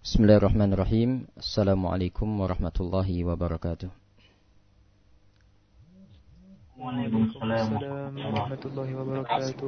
Bismillahirrahmanirrahim. Assalamualaikum warahmatullahi wabarakatuh. Waalaikumsalam warahmatullahi wabarakatuh.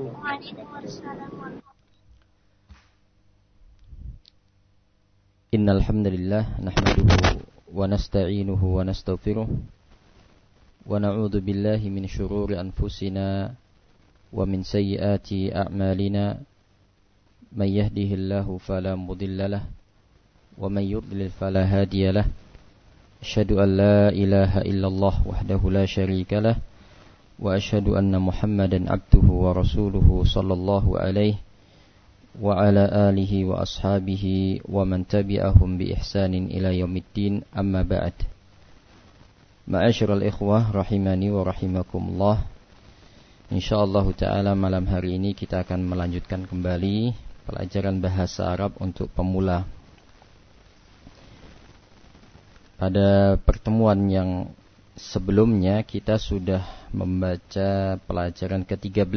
Innal hamdalillah nahmaduhu wa nasta'inuhu wa nastaghfiruh wa na'udzu billahi min shururi anfusina wa min sayyiati a'malina. May yahdihillahu fala mudilla lahu wa may yudlil fala hadiya lahu. Asyhadu an la ilaha illallah wahdahu la syarika lahu wa asyhadu anna Muhammadan abduhu wa rasuluhu sallallahu alaihi wa ala alihi wa ashabihi wa man tabi'ahum bi ihsanin ila yaumiddin, amma ba'd. Ma'asyiral ikhwah rahimani wa rahimakumullah. Insyaallah taala malam hari ini kita akan melanjutkan kembali pelajaran bahasa Arab untuk pemula. Pada pertemuan yang sebelumnya kita sudah membaca pelajaran ke-13.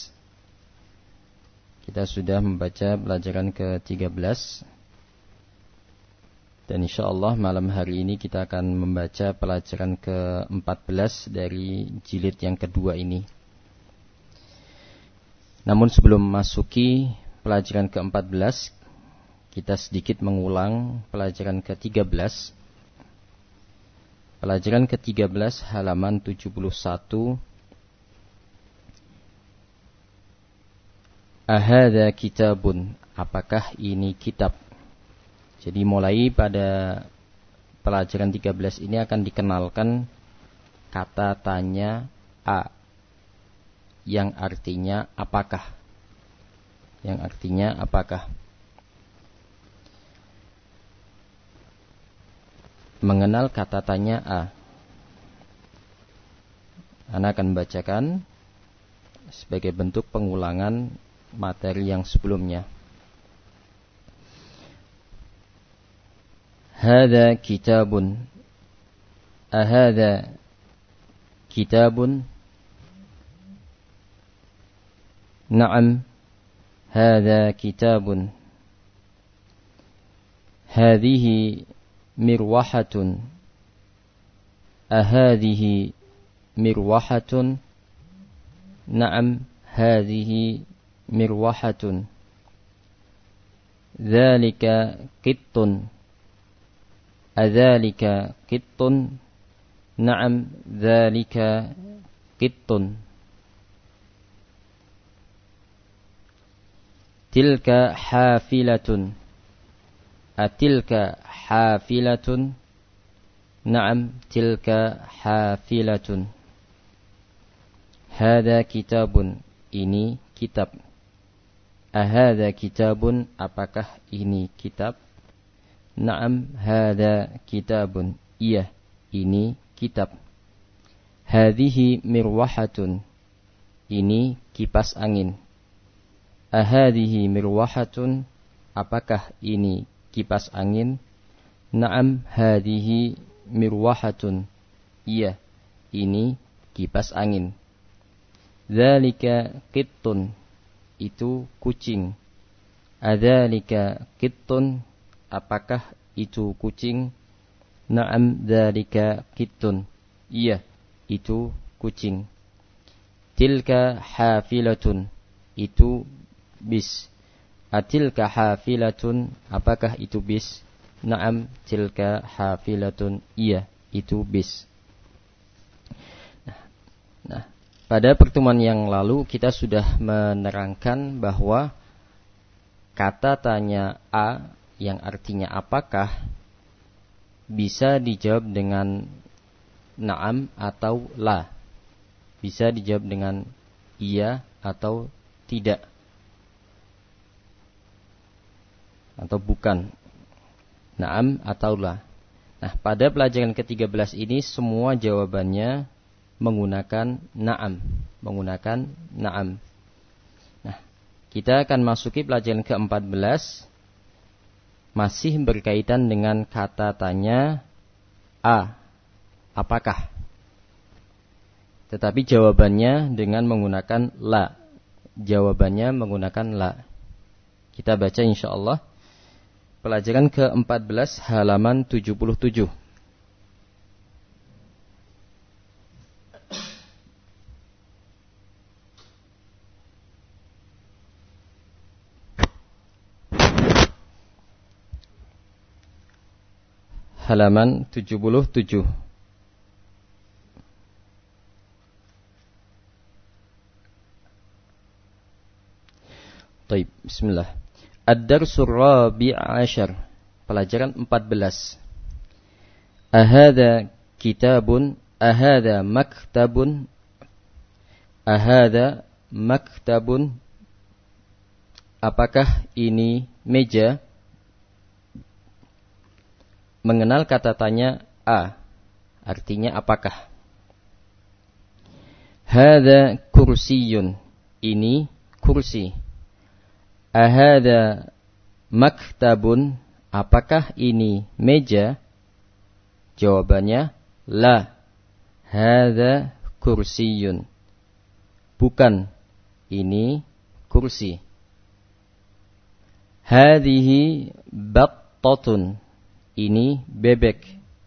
Kita sudah membaca pelajaran ke-13. Dan insyaallah malam hari ini kita akan membaca pelajaran ke-14 dari jilid yang kedua ini. Namun sebelum masuki pelajaran ke-14, kita sedikit mengulang pelajaran ke-13. Pelajaran ke-13 halaman 71. Ahadha kitabun, apakah ini kitab? Jadi mulai pada pelajaran 13 ini akan dikenalkan kata tanya a, yang artinya apakah? Yang artinya apakah? Mengenal kata tanya a. Ana akan bacakan sebagai bentuk pengulangan materi yang sebelumnya. Hadza kitabun. Ahadza kitabun. Na'am, hadza kitabun. Hadhihi mirwahatun. Ahadhihi mirwahatun. Na'am, hadhihi mirwahatun. Dzalika qittun. Adzalika qittun. Na'am, dzalika qittun. Tilka hafilatun. Atilka hafilatun. Na'am, tilka hafilatun. Hadza kitabun, ini kitab. Ahadza kitabun, apakah ini kitab? Na'am, hadza kitabun, iya, ini kitab. Hadhihi mirwahatun, ini kipas angin. Ahadhihi mirwahatun, apakah ini kipas angin? Na'am, hadhihi mirwahatun, iya, ini kipas angin. Dzalika qittun, itu kucing. Adzalika qittun, apakah itu kucing? Na'am, dzalika qittun, iya, itu kucing. Tilka hafilatun, itu bis. Atilka hafilatun, apakah itu bis? Na'am, tilka hafilatun, iya, itu bis. Nah, pada pertemuan yang lalu kita sudah menerangkan bahwa kata tanya a yang artinya apakah bisa dijawab dengan na'am atau la. Bisa dijawab dengan iya atau tidak. Atau bukan. Na'am atau la. Nah, pada pelajaran ke-13 ini semua jawabannya menggunakan na'am. Menggunakan na'am. Nah, kita akan masuki pelajaran ke-14. Masih berkaitan dengan kata tanya a. Apakah? Tetapi jawabannya dengan menggunakan la. Jawabannya menggunakan la. Kita baca insyaallah Pelajaran ke-14 halaman 77. Halaman 77. Baik, bismillah. Ad-Darsur Rabi' Ashar. Pelajaran 14. Ahada kitabun, ahada maktabun, ahada maktabun. Apakah ini meja? Mengenal kata tanya a, artinya apakah. Hada kursiyun, ini kursi. Ahada maktabun, apakah ini meja? Jawabannya la. Hada kursiyun, bukan, ini kursi. Hadihi battatun, ini bebek.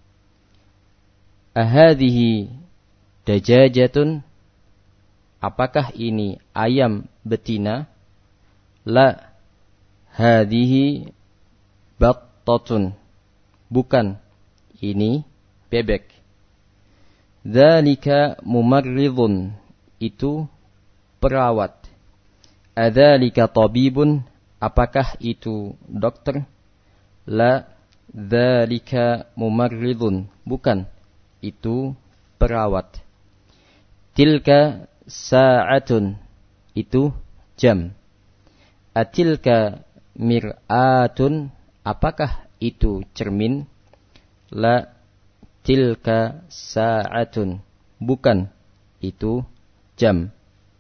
Ahadihi dajajatun, apakah ini ayam betina? La. Hadihi battatun, bukan, ini bebek. Dzalika mumarridun, itu perawat. Adzalika tabibun, apakah itu dokter? La. Dzalika mumarridun, bukan, itu perawat. Tilka sa'atun, itu jam. Atilka mir'atun, apakah itu cermin? La. Tilka sa'atun, bukan, itu jam.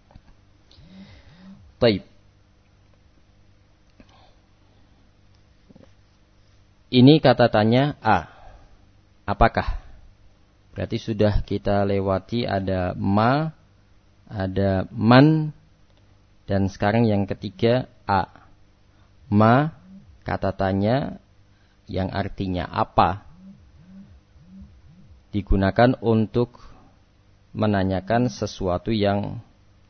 Taib. Ini kata tanya a, apakah? Berarti sudah kita lewati ada ma, ada man, dan sekarang yang ketiga a. Ma, kata tanya yang artinya apa, digunakan untuk menanyakan sesuatu yang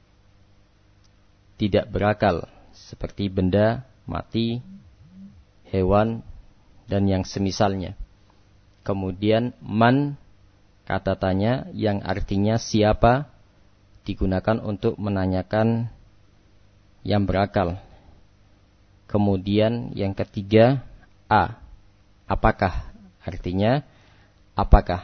tidak berakal, seperti benda mati, hewan, dan yang semisalnya. Kemudian man, kata tanya yang artinya siapa, digunakan untuk menanyakan yang berakal. Kemudian yang ketiga a, apakah, artinya apakah.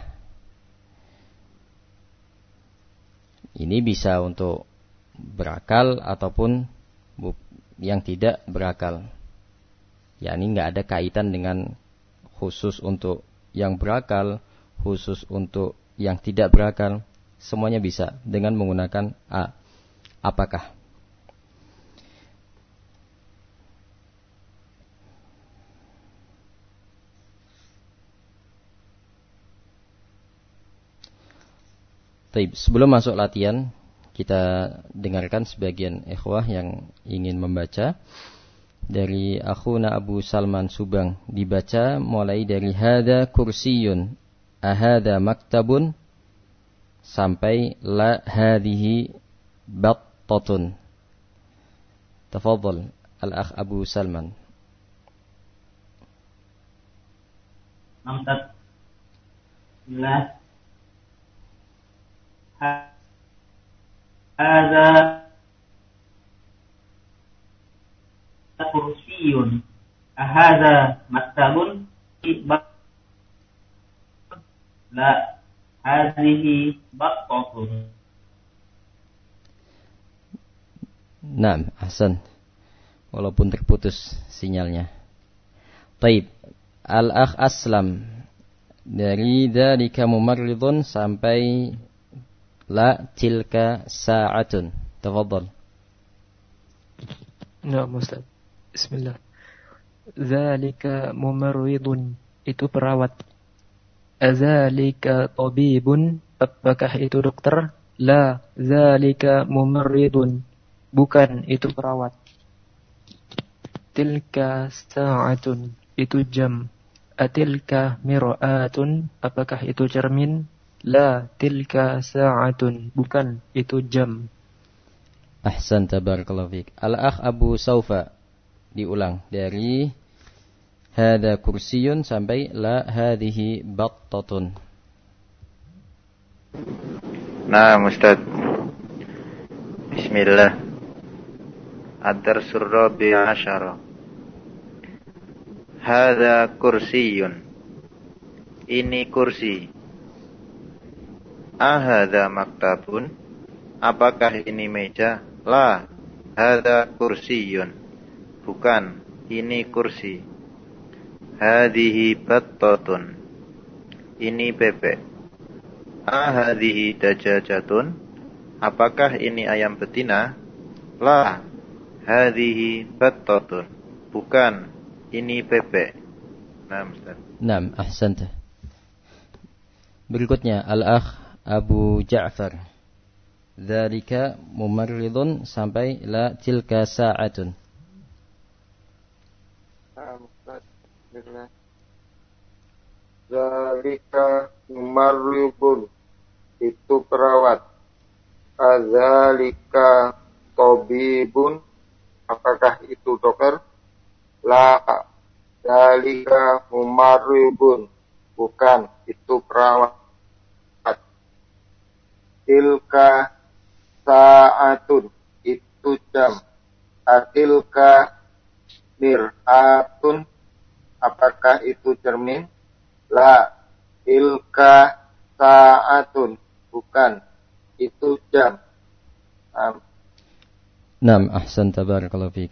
Ini bisa untuk berakal ataupun yang tidak berakal. Ya, ini nggak ada kaitan dengan khusus untuk yang berakal, khusus untuk yang tidak berakal. Semuanya bisa dengan menggunakan a. Apakah? Baik, sebelum masuk latihan, kita dengarkan sebagian ikhwah yang ingin membaca. Dari akhuna Abu Salman Subang, dibaca mulai dari hada kursiyun, ahada maktabun, sampai la hadihi battatun. Tafadhal al-akh Abu Salman. Namtat la hada kursiyun, ahada maktabun, la hadhihi battatun. Naam, ahsan. Walaupun terputus sinyalnya. Taib, al-akh Aslam, dari dzalika mumarridun sampai la tilka sa'atun. Tafadhal. Na'am Ustaz. Bismillah. Dzalika mumarridun, itu perawat. Adzalika tabibun, apakah itu dokter? La, dzalika mumarridun, bukan, itu perawat. Tilka sa'atun, itu jam. Atilka mir'atun, apakah itu cermin? La, tilka sa'atun, bukan, itu jam. Ahsan, tabarakallahu fiik. Al-akh Abu Saufa, diulang dari hada kursiyun sampai la hadhihi battatun. Nah, Ustaz. Bismillah. Ad-darsul rabi' asyara. Hada kursiyun. Ini kursi. Ahada maktabun. Apakah ini meja? La. Hada kursiyun. Bukan, ini kursi. Hadihi battatun. Ini bebek. Ahadihi dajajatun. Apakah ini ayam betina? La. Hadihi battatun. Bukan, ini bebek. Nah, Ustaz. Naam, ahsanta. Berikutnya al-akh Abu Ja'far. Dzalika mumarridun sampai la tilka sa'atun. Bismillah. Dzalika mumarridun, itu perawat. Adzalika tabibun, apakah itu dokter? La. Dzalika mumarridun, bukan, itu perawat. Tilka sa'atun, itu jam. Atilka mir'atun, apakah itu cermin? La. Tilka sa'atun, bukan, itu jam. Naam, ahsan, tabarakallahu fiik.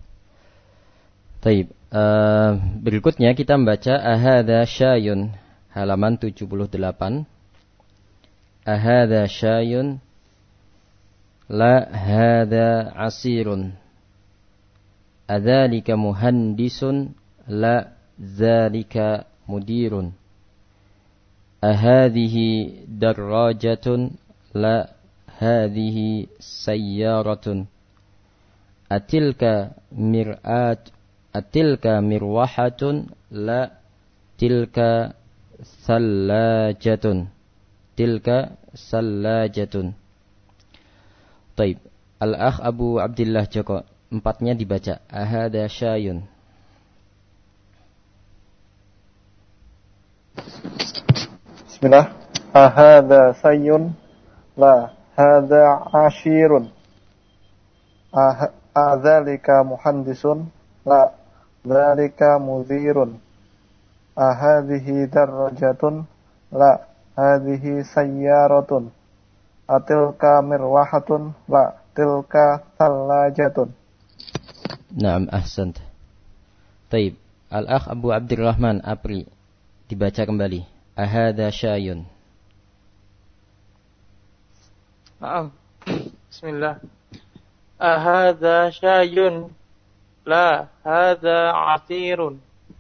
Taib. Berikutnya kita membaca ahada syayun, halaman 78. Ahada syayun, la hada asirun. Adzalika muhandisun, la dzalika mudirun. Ahadihi darrajatun, la hadihi sayyaratun. Atilka mirwahatun, la tilka thallajatun. Tilka sallajatun. Taib. Al-akh Abu Abdillah Joko, empatnya dibaca. Ahada syayun. Bismillah. Ahada sayyun, la hada ashirun. Adzalika muhandisun, la dzalika mudhirun. Ahadhihi darajatun, la hadhihi sayyaratun. Atilka mirwahatun, la tilka thallajatun. Naam, ahsant. Taib. Al-akh Abu Abdurrahman Apri, dibaca kembali. Ahada syayun. Bismillah. Ahada syayun, la hada asirun.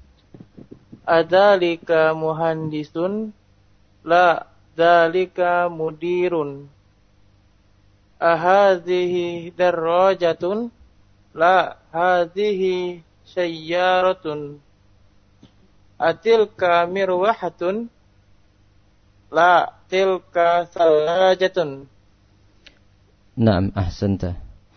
Adzalika muhandisun, la dzalika mudirun. Ahadhihi darrajatun, la hadhihi sayyaratun. Atilka mirwahatun, la tilka thallajatun. Naam, ahsanta.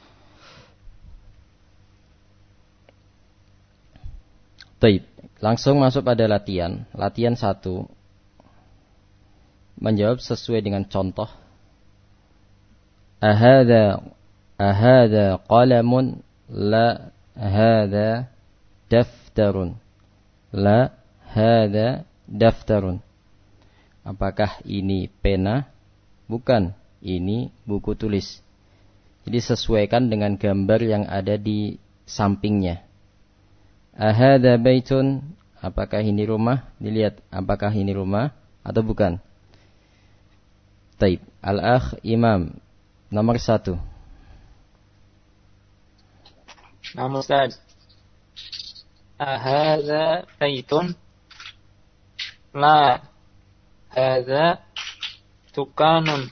Baik, langsung masuk pada latihan. Latihan 1. Menjawab sesuai dengan contoh. Ahada qalamun, la hada daftarun. La hada daftarun. Apakah ini pena? Bukan, ini buku tulis. Jadi sesuaikan dengan gambar yang ada di sampingnya. Ahada baitun, apakah ini rumah? Dilihat apakah ini rumah atau bukan. Taib. Al-akh Imam nomor 1. Nah, Ustaz. Ahada baitun, la hada tukanun.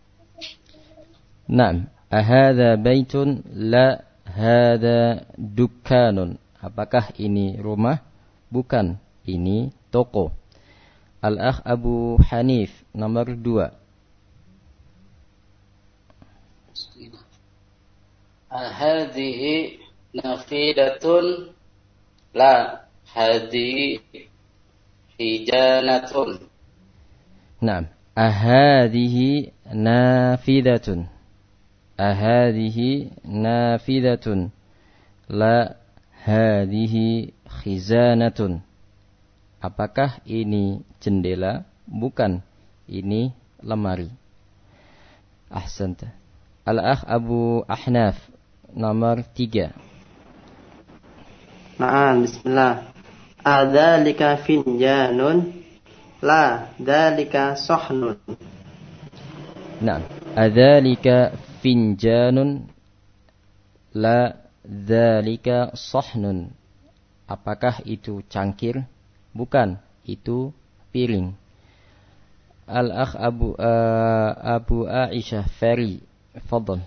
Naam. Ahada baitun, la hada dukkanun. Apakah ini rumah? Bukan, ini toko. Al-akh Abu Hanif nomor 2. Hadhihi nafidatun. La, hadhihi hijanatun. Naam. Ahadhihi nafidatun. Ahadhihi nafidatun. La, hadhihi khizanatun. Apakah ini jendela? Bukan, ini lemari. Ahsanta. Al-akh Abu Ahnaf nomor 3. Na'am, bismillah. Adzalika finjanun. La, dzalika sahnun. Naam. Adzalika finjanun. La, dzalika sahnun. Apakah itu cangkir? Bukan, itu piring. Al-akh Abu Aisyah Fari, fadhal.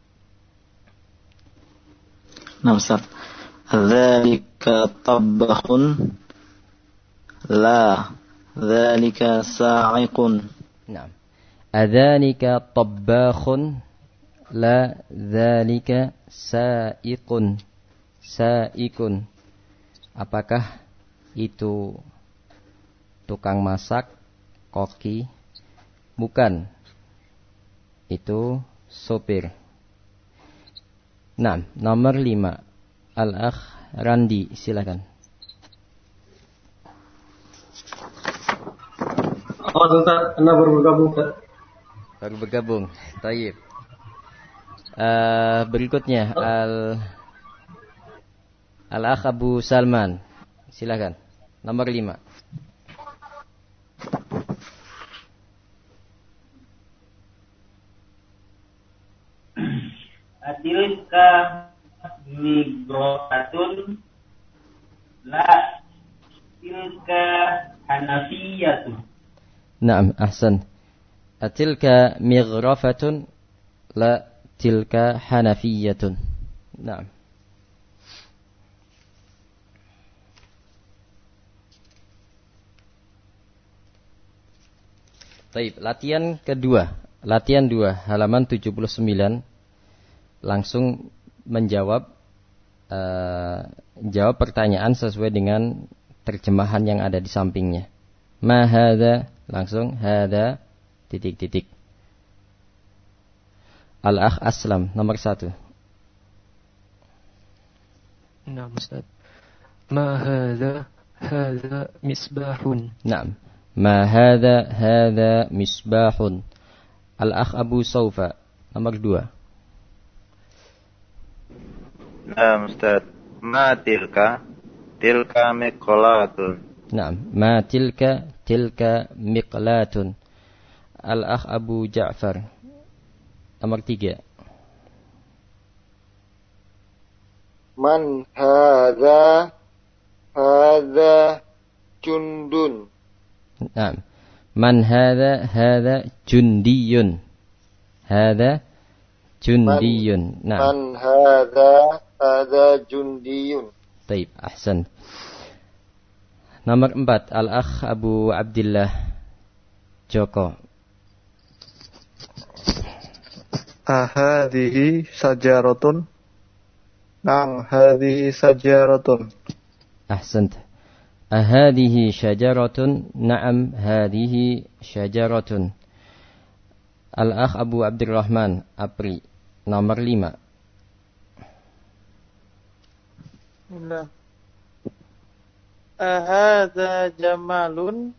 Nah, Ustaz. Dzalika tabakhun. La, dzalika sa'iqun. Naam. Adzalika tabakhun. La, dzalika sa'iqun. Sa'iqun. Apakah itu tukang masak, koki? Bukan, itu sopir. Nah, nomor 5. Al-akh Randi, silakan. Ustaz, Anda baru bergabung, Ustaz. Baru bergabung. Tayyib. Berikutnya Al-akh Abu Salman, silakan. Nomor 5. Atilka migrofatun. La, tilka hanafiyatun. Naam, ahsan. Atilka mighrafatun. La, tilka hanafiyatun. Naam. Baik, latihan kedua. Latihan 2, halaman 79. Langsung menjawab jawab pertanyaan sesuai dengan terjemahan yang ada di sampingnya. Ma hadza, langsung hadza titik-titik. Al-akh Aslam nomor 1. Nah, Ustaz. Ma hadza, hadza misbahun. Naam. Ma hadza, hadza misbahun. Al-akh Abu Saufa nomor 2. Nah, Ustaz. Ma tilka? Tilka miqlatun. Naam. Ma tilka, tilka miqlatun. Al-akh Abu Ja'far nomor 3. Man hadza, hadza jundun. Naam. Man hadza, hadza jundiyun. Hadza jundiyun. Naam. Man hadza, hadza jundiyun. Baik, ahsan. Nomor 4, Al-akh Abu Abdillah Joko. Ahadhihi sajaratun. Naam, hadhihi sajaratun. Ahsant. Ahadhihi syajaratun. Naam, hadhihi syajaratun. Al-akh Abu Abdurrahman Apri nomor 5. Bismillah. Ahadza jamalun.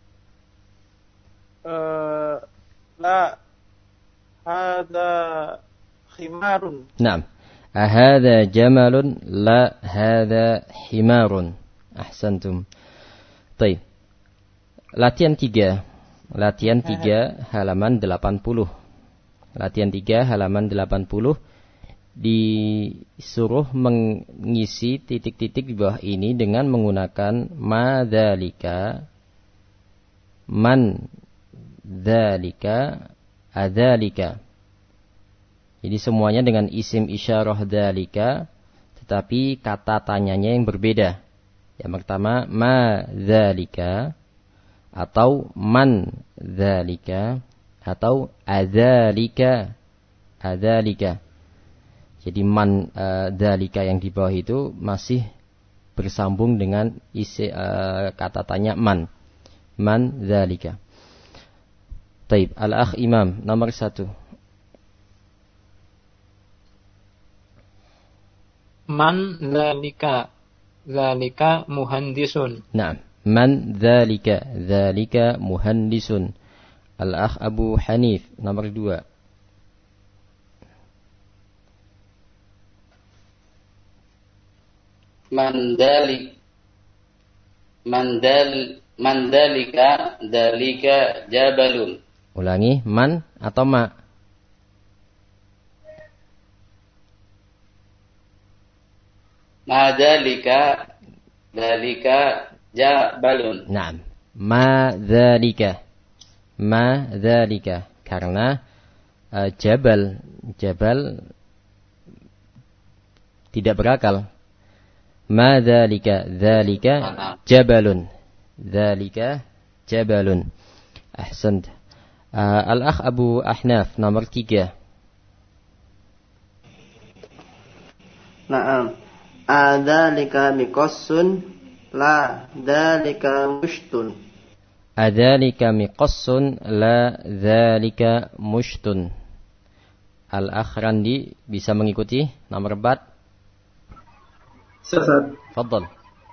La, hadza khimarun. Naam. Ahadza jamalun. La, hadza himarun. Ahsantum. Baik. Latihan 3. Latihan 3 halaman 80. Latihan 3 halaman 80. Disuruh mengisi titik-titik di bawah ini dengan menggunakan madzalika, man dzalika, adzalika. Jadi semuanya dengan isim isyarah dzalika, tetapi kata tanyanya yang berbeda. Yang pertama, ma dzalika atau man dzalika atau adzalika. Adzalika. Jadi man dzalika yang di bawah itu masih bersambung dengan isi kata tanya man. Man dzalika. Taib, al-akh Imam nomor 1. Man dzalika. Dzalika muhandisun. Naam. Man dzalika. Dzalika muhandisun. Al-akh Abu Hanif nomor 2. Mandalika dalika jabalun. Ulangi, man atau ma? Madalika dalika jabalun. Naam. Ma dzalika. Ma dzalika. Karena jabal tidak berakal. Ma dzalika. Dzalika jabalun. Dzalika jabalun. Ahsant. Al-akh Abu Ahnaf nomor 3. Naam. Adzalika miqassun la dzalika mushtun. Adzalika miqassun la dzalika mushtun. Al-akh Randi bisa mengikuti nomor 4. Ustaz. Fadhal.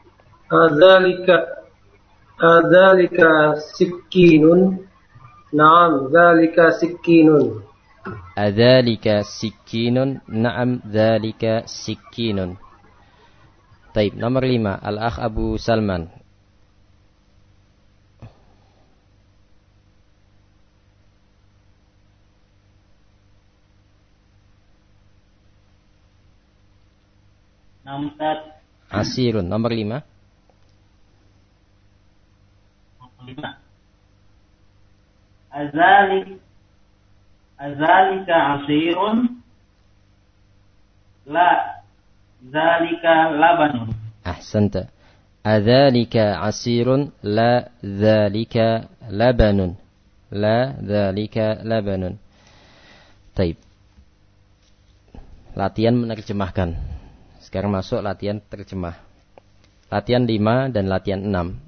Adzalika sikkinun. Naam, dzalika sikkinun. Adzalika sikkinun. Naam, dzalika sikkinun. Taib, nomor 5, Al-akh Abu Salman. Asirun, nomor 5. Azalika asirun la zalika labanun. Ahsanta. Adzalika asirun la zalika labanun. La zalika labanun. Taib. Latihan menerjemahkan. Sekarang masuk latihan terjemah. Latihan 5 dan latihan 6.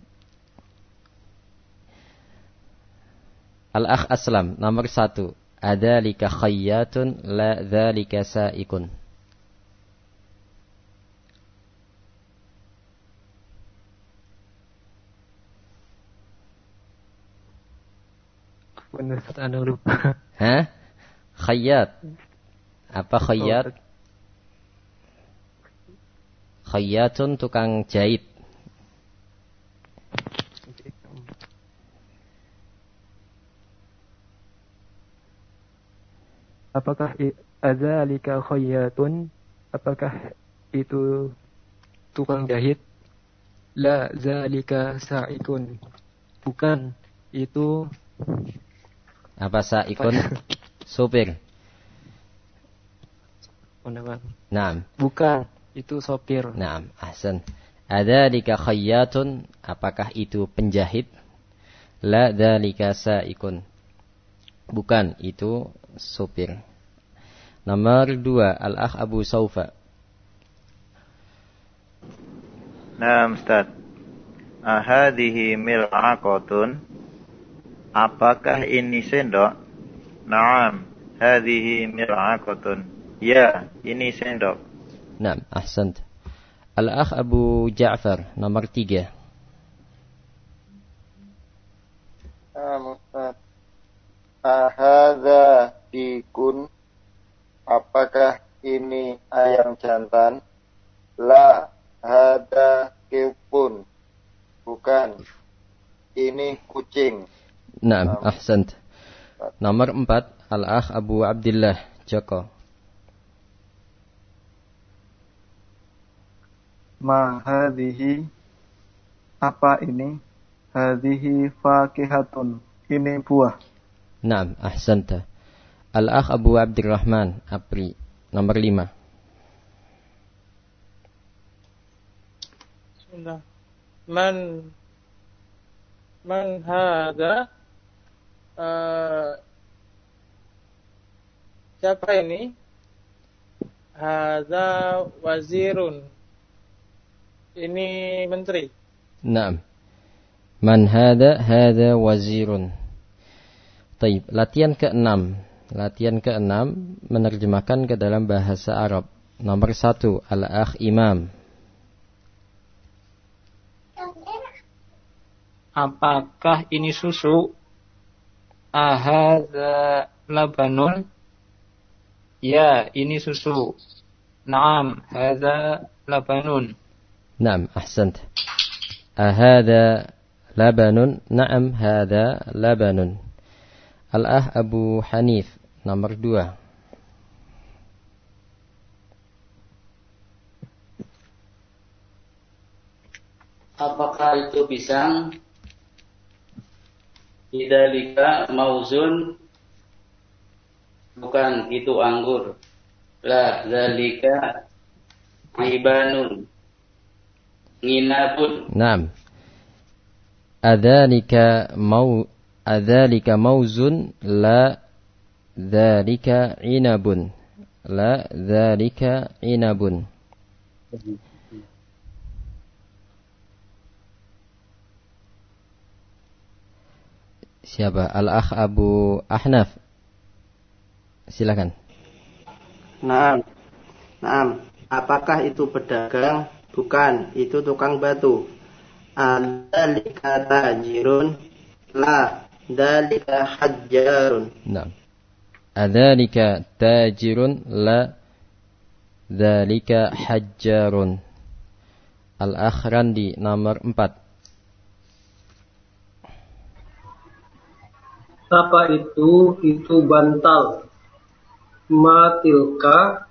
Al-akh Aslam nomor 1. Adzalika khayyatun la dzalika sa'ikun. Benar, Anda lupa. Hah? Khayyat. Apa khayyat? Khayyatun tukang jahit. Apakah adzalika khayyatun? Apakah itu tukang jahit? La zalika sa'ikun. Bukan, itu apa sa'ikun? Sopir. Naam. Bukan, itu sopir. Naam, ahsan. Adzalika khayyatun? Apakah itu penjahit? La dzalika sa'ikun. Bukan, itu sopir. Nomor 2, Al-akh Abu Saufa. Naam, Ustaz. Ahadhihi mil'aqatun. Apakah ini sendok? Naam, hadhihi mil'aqatun. Ya, ini sendok. Naam, ahsant. Al-akh Abu Ja'far nomor 3. Ustaz. Ahadha dikun. Apakah ini ayam jantan? La hada kipun. Bukan. Ini kucing. Naam, ahsant. Nomor 4, Al-akh Abu Abdullah Joko. Ma hadhihi, apa ini? Hadhihi fakihatun, ini buah. Naam, ahsanta. Al-akh Abu Abdurrahman Apri nomor 5. Bismillah. man hadza, siapa ini? Hadza wazirun, ini menteri. Naam. Man hadza, hadza wazirun. Taib. Latihan ke-6 menerjemahkan ke dalam bahasa Arab. Nomor 1, al-akh imam. Apakah ini susu? Ahadza labanun? Ya, ini susu. Naam, hadza labanun. Naam, ahsant. Ahadza labanun? Naam, hadza labanun. Al-akh Abu Hanif, nomor 2. Apakah itu pisang? Idzalika mauzun, bukan itu anggur. La dzalika ibanun, nginabun. Naam. Adzalika mauzun, la dzalika inabun. La dzalika inabun. Siapa? Al-akh Abu Ahnaf. Silakan. Naam. Apakah itu pedagang? Bukan, itu tukang batu. Adzalika tajirun? La, dzalika hajjarun. Naam. Adzalika tajirun? La, dzalika hajjarun. Al-akh Randi, nomor 4. Apa itu? Itu bantal. Ma tilka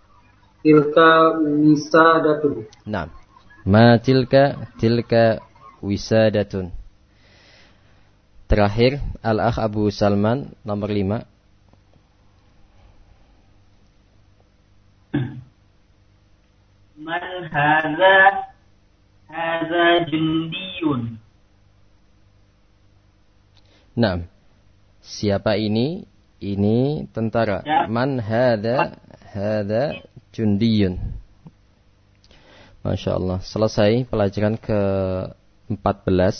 wisadatun. Naam. Ma tilka wisadatun. Terakhir, al-akh Abu Salman, nomor 5. Man hadza jundiyun. Naam. Siapa ini? Ini tentara. Ya. Man hadza jundiyun. Masya Allah. Selesai pelajaran ke-14.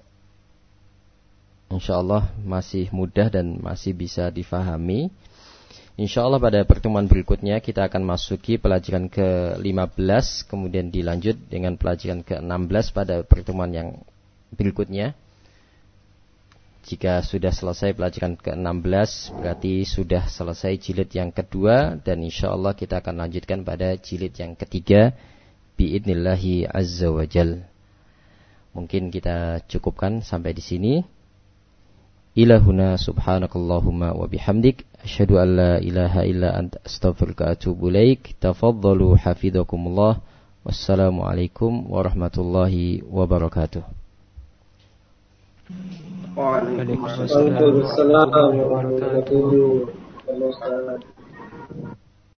Insya Allah masih mudah dan masih bisa difahami. Insya Allah pada pertemuan berikutnya kita akan masuki pelajaran ke-15. Kemudian dilanjut dengan pelajaran ke-16 pada pertemuan yang berikutnya. Jika sudah selesai pelajaran ke-16, berarti sudah selesai jilid yang kedua. Dan insya Allah kita akan lanjutkan pada jilid yang ketiga, biidnillahi azza wa jal. Mungkin kita cukupkan sampai di sini. Ilahuna subhanakallahumma wa bihamdik, asyhadu an la ilaha illa anta astaghfiruka wa atubu ilaik. Tafadhalu hafizakumullah. Wassalamualaikum warahmatullahi wabarakatuh. Waalaikumsalam warahmatullahi wabarakatuh.